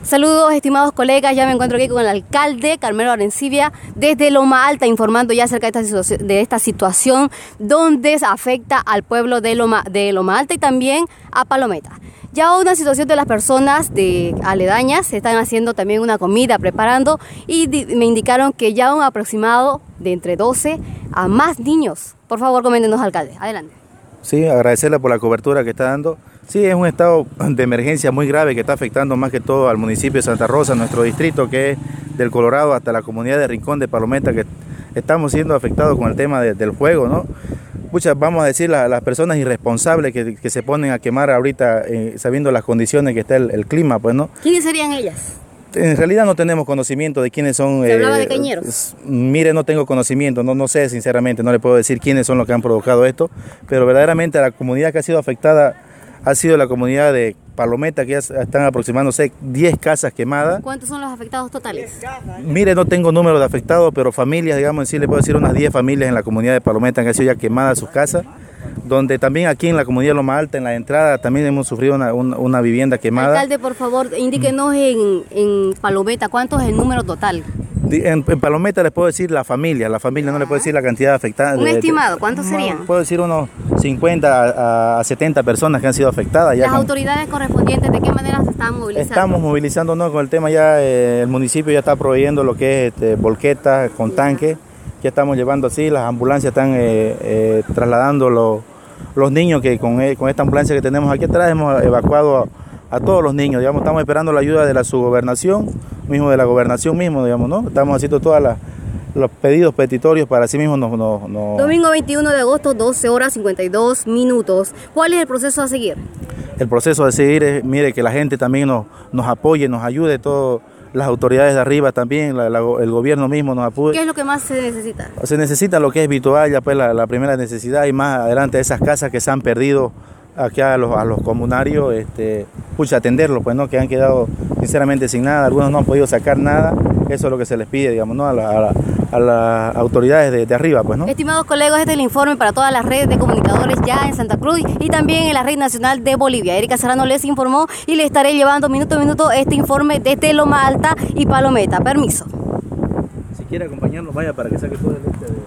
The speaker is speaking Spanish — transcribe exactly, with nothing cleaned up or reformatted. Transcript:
Saludos, estimados colegas, ya me encuentro aquí con el alcalde Carmelo Arencibia desde Loma Alta, informando ya acerca de esta situación, de esta situación donde afecta al pueblo de Loma, de Loma Alta y también a Palometa. Ya una situación de las personas de aledañas, se están haciendo también una comida, preparando, y me indicaron que ya un aproximado de entre doce a más niños. Por favor, coméntenos, alcalde. Adelante. Sí, agradecerle por la cobertura que está dando. Sí, es un estado de emergencia muy grave que está afectando más que todo al municipio de Santa Rosa, nuestro distrito, que es del Colorado hasta la comunidad de Rincón de Palometa, que estamos siendo afectados con el tema de, del fuego, ¿no? Muchas, vamos a decir, las, las personas irresponsables que, que se ponen a quemar ahorita, eh, sabiendo las condiciones que está el, el clima, pues, ¿no? ¿Quiénes serían ellas? En realidad no tenemos conocimiento de quiénes son. ¿Se hablaba eh, de cañeros? Mire, no tengo conocimiento, no, no sé sinceramente, no le puedo decir quiénes son los que han provocado esto, pero verdaderamente la comunidad que ha sido afectada ha sido la comunidad de Palometa, que ya están aproximándose diez casas quemadas. ¿Cuántos son los afectados totales? Mire, no tengo número de afectados, pero familias, digamos, sí le puedo decir unas diez familias en la comunidad de Palometa que han sido ya quemadas sus casas, donde también aquí en la comunidad de Loma Alta, en la entrada, también hemos sufrido una, una, una vivienda quemada. Alcalde, por favor, indíquenos en, en Palometa, ¿cuánto es el número total? En, en Palometa les puedo decir la familia, la familia, no le puedo decir la cantidad afectada. ¿Un de, estimado? ¿Cuántos serían? Puedo decir unos cincuenta a setenta personas que han sido afectadas. Ya ¿Las con, autoridades correspondientes de qué manera se están movilizando? Estamos movilizándonos con el tema ya, eh, el municipio ya está proveyendo lo que es este, volquetas con tanques, ya estamos llevando así, las ambulancias están eh, eh, trasladando los, los niños que con, eh, con esta ambulancia que tenemos aquí atrás hemos evacuado a, a todos los niños, digamos, estamos esperando la ayuda de la subgobernación, mismo de la gobernación mismo, digamos, ¿no? Estamos haciendo todos los pedidos petitorios para sí mismos. No, no, no. Domingo veintiuno de agosto, doce horas cincuenta y dos minutos. ¿Cuál es el proceso a seguir? El proceso a seguir es, mire, que la gente también nos, nos apoye, nos ayude, todas las autoridades de arriba también, la, la, el gobierno mismo nos apoye. ¿Qué es lo que más se necesita? Se necesita lo que es habitual, ya pues la, la primera necesidad, y más adelante esas casas que se han perdido aquí a los, a los comunarios, este, pucha, atenderlos, pues, ¿no? Que han quedado sinceramente sin nada, algunos no han podido sacar nada, eso es lo que se les pide, digamos, ¿no? A, la, a, la, a las autoridades de, de arriba, pues, ¿no? Estimados colegas, este es el informe para todas las redes de comunicadores ya en Santa Cruz y también en la red nacional de Bolivia. Erika Serrano les informó y le estaré llevando minuto a minuto este informe desde Loma Alta y Palometa. Permiso. Si quiere acompañarnos, vaya para que saque todo el este de...